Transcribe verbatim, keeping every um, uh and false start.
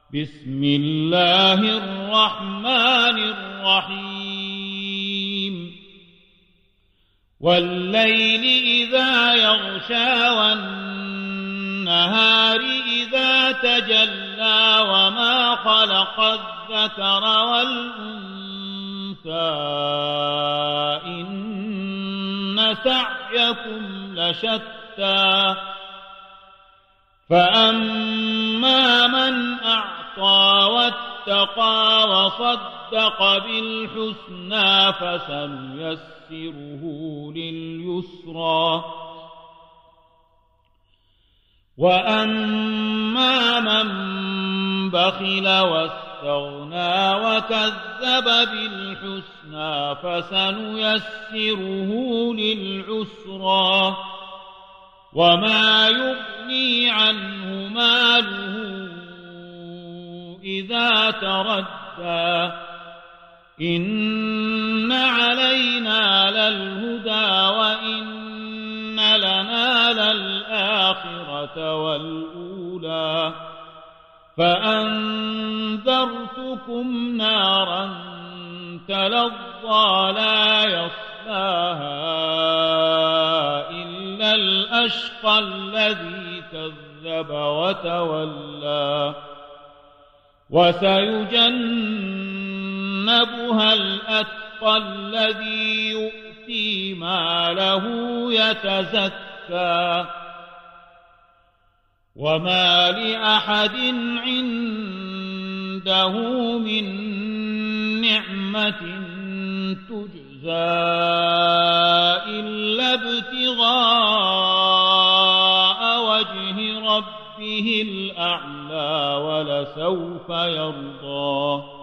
بسم الله الرحمن الرحيم والليل إذا يغشى والنهار إذا تجلى وما خلق الذكر والأنثى إن سعيكم لشتى فأما من أعطى واتقى وصدق بالحسنى فسنيسره لليسرى وأما من بخل واستغنى وكذب بالحسنى فسنيسره للعسرى وما يغني عنه ماله إذا تردى إن علينا للهدى وإن لنا للآخرة والأولى فأنذرتكم نارا تلظى لا يصلاها إلا الأشقى الذي كذب وتولى وسيجنبها الأتقى الذي يؤتي ماله يتزكى وما لأحد عنده من نعمة تجزى إلا ابتغاء وجه ربه الأعلى ولسوف يرضى